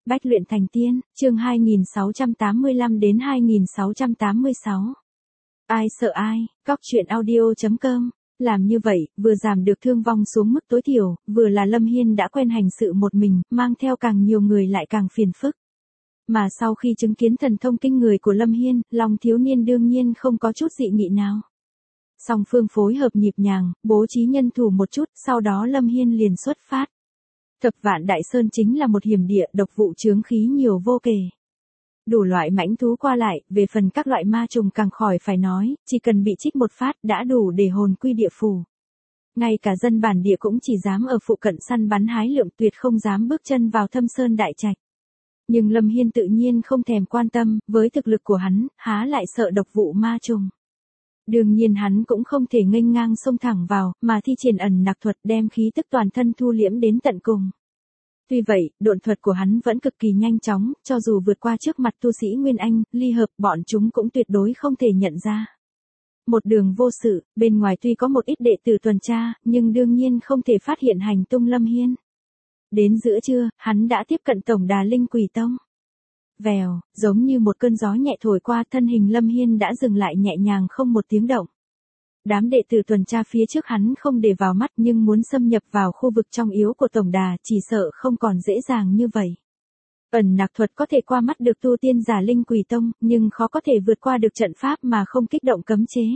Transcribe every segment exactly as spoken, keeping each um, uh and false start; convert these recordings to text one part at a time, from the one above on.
Bách luyện thành tiên, chương hai nghìn sáu trăm tám mươi lăm đến hai nghìn sáu trăm tám mươi sáu. Ai sợ ai, Cóc truyện audio chấm com. Làm như vậy, vừa giảm được thương vong xuống mức tối thiểu, vừa là Lâm Hiên đã quen hành sự một mình, mang theo càng nhiều người lại càng phiền phức. Mà sau khi chứng kiến thần thông kinh người của Lâm Hiên, lòng thiếu niên đương nhiên không có chút dị nghị nào. Song phương phối hợp nhịp nhàng, bố trí nhân thủ một chút, sau đó Lâm Hiên liền xuất phát. Thập Vạn Đại Sơn chính là một hiểm địa, độc vụ chướng khí nhiều vô kể. Đủ loại mãnh thú qua lại, về phần các loại ma trùng càng khỏi phải nói, chỉ cần bị trích một phát đã đủ để hồn quy địa phủ. Ngay cả dân bản địa cũng chỉ dám ở phụ cận săn bắn hái lượm, tuyệt không dám bước chân vào Thâm Sơn Đại Trạch. Nhưng Lâm Hiên tự nhiên không thèm quan tâm, với thực lực của hắn, há lại sợ độc vụ ma trùng. Đương nhiên hắn cũng không thể nghênh ngang xông thẳng vào, mà thi triển ẩn nặc thuật đem khí tức toàn thân thu liễm đến tận cùng. Tuy vậy, độn thuật của hắn vẫn cực kỳ nhanh chóng, cho dù vượt qua trước mặt tu sĩ Nguyên Anh, ly hợp, bọn chúng cũng tuyệt đối không thể nhận ra. Một đường vô sự, bên ngoài tuy có một ít đệ tử tuần tra, nhưng đương nhiên không thể phát hiện hành tung Lâm Hiên. Đến giữa trưa, hắn đã tiếp cận tổng đà Linh Quỷ Tông. Vèo, giống như một cơn gió nhẹ thổi qua, thân hình Lâm Hiên đã dừng lại nhẹ nhàng không một tiếng động. Đám đệ tử tuần tra phía trước hắn không để vào mắt, nhưng muốn xâm nhập vào khu vực trong yếu của tổng đà chỉ sợ không còn dễ dàng như vậy. Ẩn nặc thuật có thể qua mắt được tu tiên giả Linh Quỷ Tông, nhưng khó có thể vượt qua được trận pháp mà không kích động cấm chế.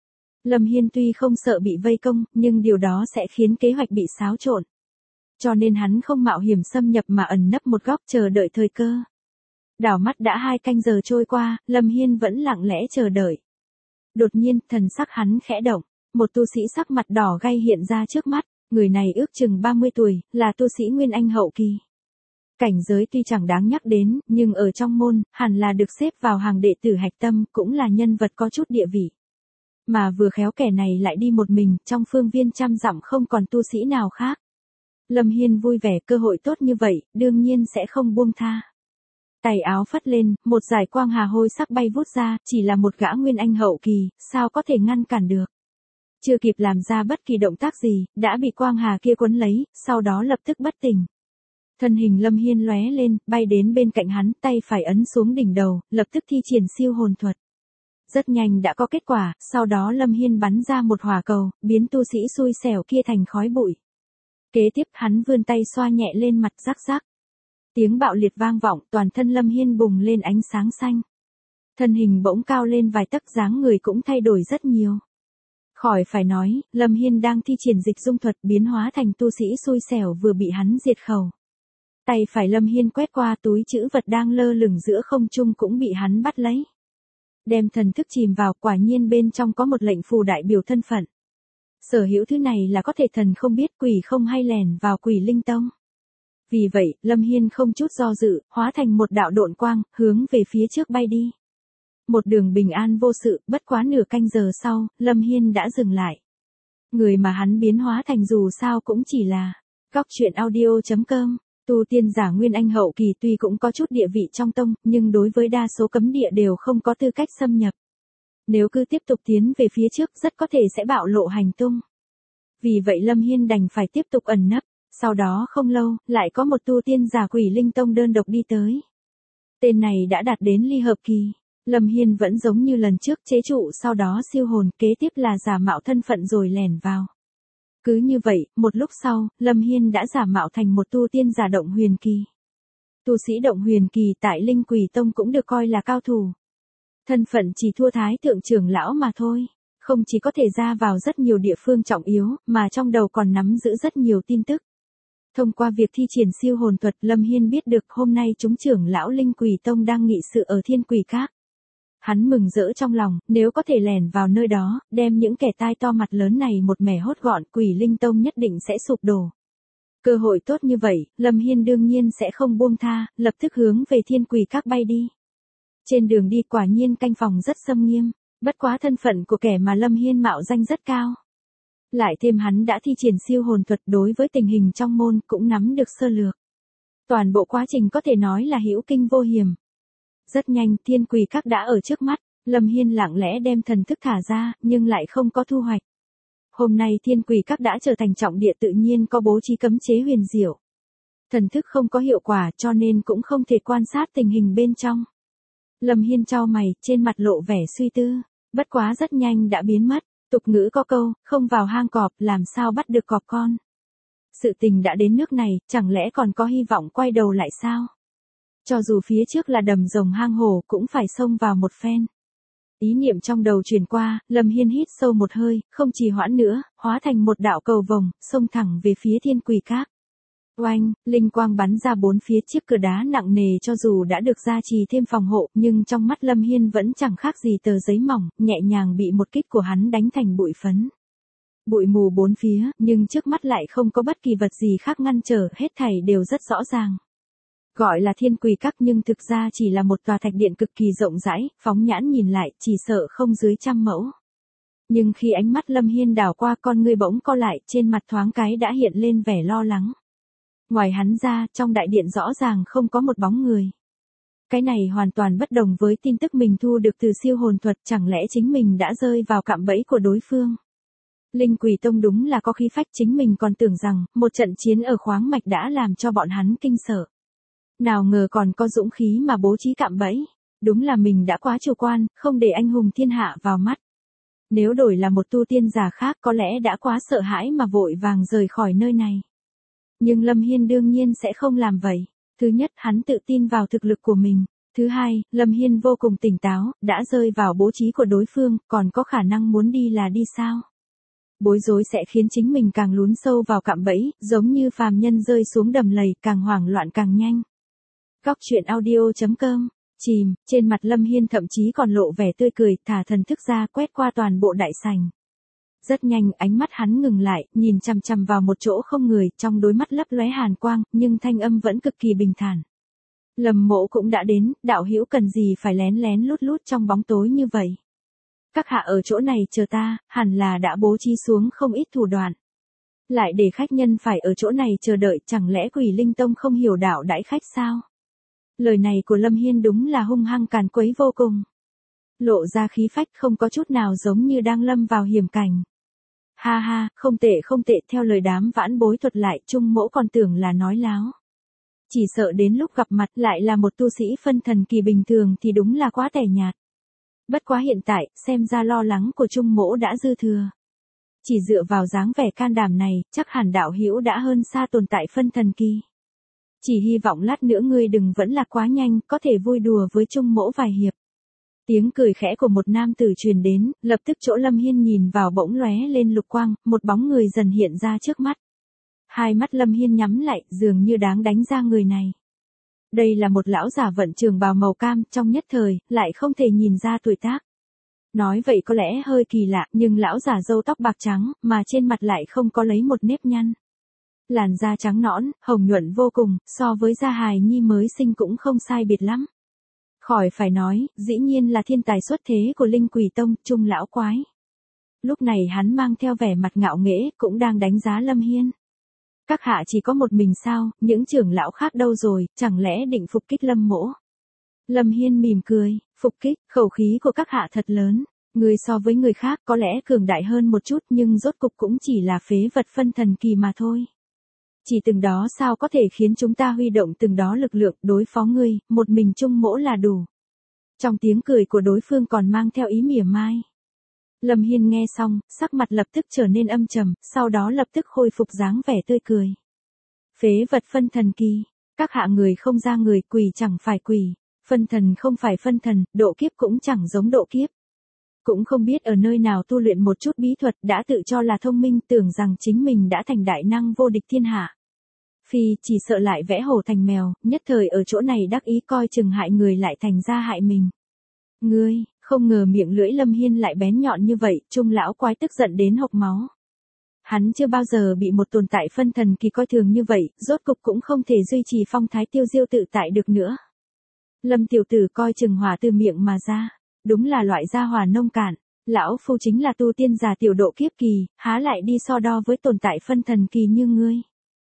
Lâm Hiên tuy không sợ bị vây công, nhưng điều đó sẽ khiến kế hoạch bị xáo trộn. Cho nên hắn không mạo hiểm xâm nhập mà ẩn nấp một góc chờ đợi thời cơ. Đảo mắt đã hai canh giờ trôi qua, Lâm Hiên vẫn lặng lẽ chờ đợi. Đột nhiên, thần sắc hắn khẽ động, một tu sĩ sắc mặt đỏ gay hiện ra trước mắt, người này ước chừng ba mươi tuổi, là tu sĩ Nguyên Anh hậu kỳ. Cảnh giới tuy chẳng đáng nhắc đến, nhưng ở trong môn, hẳn là được xếp vào hàng đệ tử hạch tâm, cũng là nhân vật có chút địa vị. Mà vừa khéo kẻ này lại đi một mình, trong phương viên trăm dặm không còn tu sĩ nào khác. Lâm Hiên vui vẻ, cơ hội tốt như vậy, đương nhiên sẽ không buông tha. Tay áo phất lên, một dải quang hà hôi sắc bay vút ra, chỉ là một gã Nguyên Anh hậu kỳ, sao có thể ngăn cản được. Chưa kịp làm ra bất kỳ động tác gì, đã bị quang hà kia cuốn lấy, sau đó lập tức bất tỉnh. Thân hình Lâm Hiên lóe lên, bay đến bên cạnh hắn, tay phải ấn xuống đỉnh đầu, lập tức thi triển siêu hồn thuật. Rất nhanh đã có kết quả, sau đó Lâm Hiên bắn ra một hỏa cầu, biến tu sĩ xui xẻo kia thành khói bụi. Kế tiếp hắn vươn tay xoa nhẹ lên mặt, rắc rắc. Tiếng bạo liệt vang vọng, toàn thân Lâm Hiên bùng lên ánh sáng xanh. Thân hình bỗng cao lên vài tấc, dáng người cũng thay đổi rất nhiều. Khỏi phải nói, Lâm Hiên đang thi triển dịch dung thuật biến hóa thành tu sĩ xui xẻo vừa bị hắn diệt khẩu. Tay phải Lâm Hiên quét qua, túi trữ vật đang lơ lửng giữa không trung cũng bị hắn bắt lấy. Đem thần thức chìm vào, quả nhiên bên trong có một lệnh phù đại biểu thân phận. Sở hữu thứ này là có thể thần không biết quỷ không hay lèn vào Quỷ Linh Tông. Vì vậy, Lâm Hiên không chút do dự, hóa thành một đạo độn quang, hướng về phía trước bay đi. Một đường bình an vô sự, bất quá nửa canh giờ sau, Lâm Hiên đã dừng lại. Người mà hắn biến hóa thành dù sao cũng chỉ là Cóc truyện audio chấm com. Tu tiên giả Nguyên Anh hậu kỳ tuy cũng có chút địa vị trong tông, nhưng đối với đa số cấm địa đều không có tư cách xâm nhập. Nếu cứ tiếp tục tiến về phía trước rất có thể sẽ bạo lộ hành tung. Vì vậy Lâm Hiên đành phải tiếp tục ẩn nấp. Sau đó không lâu, lại có một tu tiên giả Quỷ Linh Tông đơn độc đi tới. Tên này đã đạt đến ly hợp kỳ. Lâm Hiên vẫn giống như lần trước chế trụ, sau đó siêu hồn, kế tiếp là giả mạo thân phận rồi lẻn vào. Cứ như vậy, một lúc sau, Lâm Hiên đã giả mạo thành một tu tiên giả động huyền kỳ. Tu sĩ động huyền kỳ tại Linh Quỷ Tông cũng được coi là cao thủ. Thân phận chỉ thua thái thượng trưởng lão mà thôi. Không chỉ có thể ra vào rất nhiều địa phương trọng yếu, mà trong đầu còn nắm giữ rất nhiều tin tức. Thông qua việc thi triển siêu hồn thuật, Lâm Hiên biết được hôm nay chúng trưởng lão Linh Quỷ Tông đang nghị sự ở Thiên Quỷ Các. Hắn mừng rỡ trong lòng, nếu có thể lẻn vào nơi đó, đem những kẻ tai to mặt lớn này một mẻ hốt gọn, Quỷ Linh Tông nhất định sẽ sụp đổ. Cơ hội tốt như vậy, Lâm Hiên đương nhiên sẽ không buông tha, lập tức hướng về Thiên Quỷ Các bay đi. Trên đường đi quả nhiên canh phòng rất xâm nghiêm, bất quá thân phận của kẻ mà Lâm Hiên mạo danh rất cao. Lại thêm hắn đã thi triển siêu hồn thuật, đối với tình hình trong môn cũng nắm được sơ lược. Toàn bộ quá trình có thể nói là hữu kinh vô hiểm. Rất nhanh Thiên Quỷ Các đã ở trước mắt, Lâm Hiên lặng lẽ đem thần thức thả ra, nhưng lại không có thu hoạch. Hôm nay Thiên Quỷ Các đã trở thành trọng địa, tự nhiên có bố trí cấm chế huyền diệu. Thần thức không có hiệu quả cho nên cũng không thể quan sát tình hình bên trong. Lâm Hiên chau mày, trên mặt lộ vẻ suy tư, bất quá rất nhanh đã biến mất. Tục ngữ có câu, không vào hang cọp làm sao bắt được cọp con. Sự tình đã đến nước này, chẳng lẽ còn có hy vọng quay đầu lại sao? Cho dù phía trước là đầm rồng hang hổ cũng phải xông vào một phen. Ý niệm trong đầu truyền qua, Lâm Hiên hít sâu một hơi, không trì hoãn nữa, hóa thành một đạo cầu vồng, xông thẳng về phía Thiên Quỳ Các. Oanh, linh quang bắn ra bốn phía chiếc cửa đá nặng nề cho dù đã được gia trì thêm phòng hộ, nhưng trong mắt Lâm Hiên vẫn chẳng khác gì tờ giấy mỏng, nhẹ nhàng bị một kích của hắn đánh thành bụi phấn. Bụi mù bốn phía, nhưng trước mắt lại không có bất kỳ vật gì khác ngăn trở, hết thảy đều rất rõ ràng. Gọi là Thiên Quỳ Các nhưng thực ra chỉ là một tòa thạch điện cực kỳ rộng rãi, phóng nhãn nhìn lại, chỉ sợ không dưới trăm mẫu. Nhưng khi ánh mắt Lâm Hiên đảo qua, con ngươi bỗng co lại, trên mặt thoáng cái đã hiện lên vẻ lo lắng. Ngoài hắn ra, trong đại điện rõ ràng không có một bóng người. Cái này hoàn toàn bất đồng với tin tức mình thu được từ siêu hồn thuật, chẳng lẽ chính mình đã rơi vào cạm bẫy của đối phương. Linh Quỳ Tông đúng là có khí phách, chính mình còn tưởng rằng, một trận chiến ở khoáng mạch đã làm cho bọn hắn kinh sợ. Nào ngờ còn có dũng khí mà bố trí cạm bẫy. Đúng là mình đã quá chủ quan, không để anh hùng thiên hạ vào mắt. Nếu đổi là một tu tiên giả khác có lẽ đã quá sợ hãi mà vội vàng rời khỏi nơi này. Nhưng Lâm Hiên đương nhiên sẽ không làm vậy. Thứ nhất, hắn tự tin vào thực lực của mình. Thứ hai, Lâm Hiên vô cùng tỉnh táo, đã rơi vào bố trí của đối phương, còn có khả năng muốn đi là đi sao? Bối rối sẽ khiến chính mình càng lún sâu vào cạm bẫy, giống như phàm nhân rơi xuống đầm lầy, càng hoảng loạn càng nhanh. Góc truyện audio chấm com, chìm, trên mặt Lâm Hiên thậm chí còn lộ vẻ tươi cười, thả thần thức ra quét qua toàn bộ đại sảnh. Rất nhanh ánh mắt hắn ngừng lại, nhìn chằm chằm vào một chỗ không người, trong đôi mắt lấp lóe hàn quang, nhưng thanh âm vẫn cực kỳ bình thản. Lâm Mộ cũng đã đến, đạo hữu cần gì phải lén lén lút lút trong bóng tối như vậy. Các hạ ở chỗ này chờ ta, hẳn là đã bố trí xuống không ít thủ đoạn. Lại để khách nhân phải ở chỗ này chờ đợi, chẳng lẽ Quỷ Linh Tông không hiểu đạo đãi khách sao? Lời này của Lâm Hiên đúng là hung hăng càn quấy vô cùng. Lộ ra khí phách không có chút nào giống như đang lâm vào hiểm cảnh. Ha ha, không tệ không tệ, theo lời đám vãn bối thuật lại, Trung Mỗ còn tưởng là nói láo. Chỉ sợ đến lúc gặp mặt lại là một tu sĩ phân thần kỳ bình thường thì đúng là quá tẻ nhạt. Bất quá hiện tại, xem ra lo lắng của Trung Mỗ đã dư thừa. Chỉ dựa vào dáng vẻ can đảm này, chắc hẳn đạo hữu đã hơn xa tồn tại phân thần kỳ. Chỉ hy vọng lát nữa ngươi đừng vẫn là quá nhanh, có thể vui đùa với Trung Mỗ vài hiệp. Tiếng cười khẽ của một nam tử truyền đến, lập tức chỗ Lâm Hiên nhìn vào bỗng lóe lên lục quang, một bóng người dần hiện ra trước mắt. Hai mắt Lâm Hiên nhắm lại, dường như đáng đánh ra người này. Đây là một lão giả vận trường bào màu cam, trong nhất thời, lại không thể nhìn ra tuổi tác. Nói vậy có lẽ hơi kỳ lạ, nhưng lão giả râu tóc bạc trắng, mà trên mặt lại không có lấy một nếp nhăn. Làn da trắng nõn, hồng nhuận vô cùng, so với da hài nhi mới sinh cũng không sai biệt lắm. Khỏi phải nói, dĩ nhiên là thiên tài xuất thế của Linh Quỳ Tông, Trung lão quái. Lúc này hắn mang theo vẻ mặt ngạo nghễ, cũng đang đánh giá Lâm Hiên. Các hạ chỉ có một mình sao, những trưởng lão khác đâu rồi, chẳng lẽ định phục kích Lâm Mỗ? Lâm Hiên mỉm cười, phục kích, khẩu khí của các hạ thật lớn. Người so với người khác có lẽ cường đại hơn một chút nhưng rốt cục cũng chỉ là phế vật phân thần kỳ mà thôi. Chỉ từng đó sao có thể khiến chúng ta huy động từng đó lực lượng đối phó ngươi, một mình Trung Mỗ là đủ. Trong tiếng cười của đối phương còn mang theo ý mỉa mai. Lâm Hiên nghe xong, sắc mặt lập tức trở nên âm trầm, sau đó lập tức khôi phục dáng vẻ tươi cười. Phế vật phân thần kỳ, các hạ người không ra người, quỷ chẳng phải quỷ, phân thần không phải phân thần, độ kiếp cũng chẳng giống độ kiếp. Cũng không biết ở nơi nào tu luyện một chút bí thuật, đã tự cho là thông minh, tưởng rằng chính mình đã thành đại năng vô địch thiên hạ. Phi, chỉ sợ lại vẽ hổ thành mèo, nhất thời ở chỗ này đắc ý coi chừng hại người lại thành ra hại mình. Ngươi, không ngờ miệng lưỡi Lâm Hiên lại bén nhọn như vậy, Trung lão quái tức giận đến hộc máu. Hắn chưa bao giờ bị một tồn tại phân thần kỳ coi thường như vậy, rốt cục cũng không thể duy trì phong thái tiêu diêu tự tại được nữa. Lâm tiểu tử coi chừng hỏa từ miệng mà ra, đúng là loại gia hỏa nông cạn, lão phu chính là tu tiên giả tiểu độ kiếp kỳ, há lại đi so đo với tồn tại phân thần kỳ như ngươi.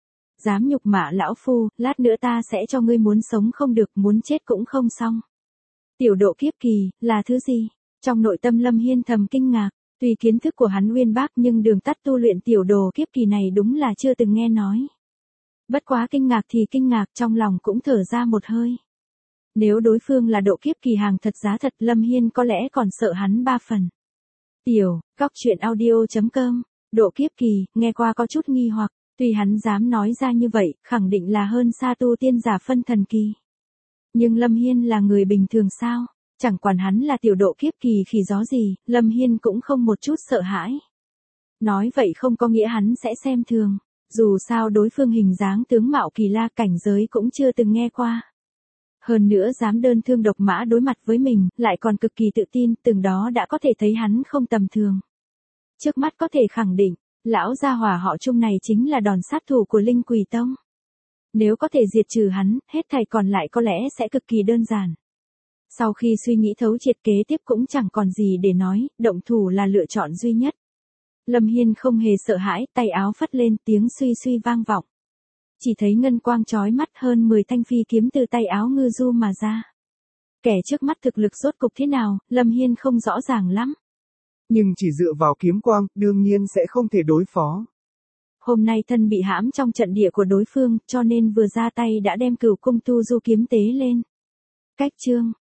Dám nhục mạ lão phu, lát nữa ta sẽ cho ngươi muốn sống không được, muốn chết cũng không xong. Tiểu độ kiếp kỳ, là thứ gì? Trong nội tâm Lâm Hiên thầm kinh ngạc, tuy kiến thức của hắn uyên bác nhưng đường tắt tu luyện tiểu độ kiếp kỳ này đúng là chưa từng nghe nói. Bất quá kinh ngạc thì kinh ngạc, trong lòng cũng thở ra một hơi. Nếu đối phương là độ kiếp kỳ hàng thật giá thật, Lâm Hiên có lẽ còn sợ hắn ba phần. Tiểu, góc truyện audio.com, độ kiếp kỳ, nghe qua có chút nghi hoặc, tuy hắn dám nói ra như vậy, khẳng định là hơn xa tu tiên giả phân thần kỳ. Nhưng Lâm Hiên là người bình thường sao? Chẳng quản hắn là tiểu độ kiếp kỳ khỉ gió gì, Lâm Hiên cũng không một chút sợ hãi. Nói vậy không có nghĩa hắn sẽ xem thường, dù sao đối phương hình dáng tướng mạo kỳ la, cảnh giới cũng chưa từng nghe qua. Hơn nữa dám đơn thương độc mã đối mặt với mình, lại còn cực kỳ tự tin, từng đó đã có thể thấy hắn không tầm thường. Trước mắt có thể khẳng định, lão gia hỏa họ Trung này chính là đòn sát thủ của Linh Quỷ Tông. Nếu có thể diệt trừ hắn, hết thảy còn lại có lẽ sẽ cực kỳ đơn giản. Sau khi suy nghĩ thấu triệt, kế tiếp cũng chẳng còn gì để nói, động thủ là lựa chọn duy nhất. Lâm Hiên không hề sợ hãi, tay áo phất lên, tiếng suy suy vang vọng. Chỉ thấy ngân quang chói mắt, hơn mười thanh phi kiếm từ tay áo ngư du mà ra. Kẻ trước mắt thực lực rốt cục thế nào, Lâm Hiên không rõ ràng lắm. Nhưng chỉ dựa vào kiếm quang, đương nhiên sẽ không thể đối phó. Hôm nay thân bị hãm trong trận địa của đối phương, cho nên vừa ra tay đã đem Cửu Cung Tu Du kiếm tế lên. Cách chương